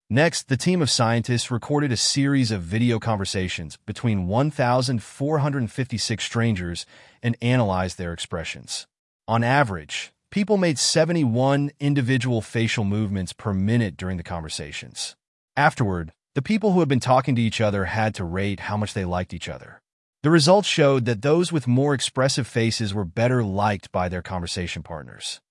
Next, the team of scientists recorded a series of video conversations between 1,456 strangers and analyzed their expressions. On average, people made 71 individual facial movements per minute during the conversations. Afterward, the people who had been talking to each other had to rate how much they liked each other. The results showed that those with more expressive faces were better liked by their conversation partners.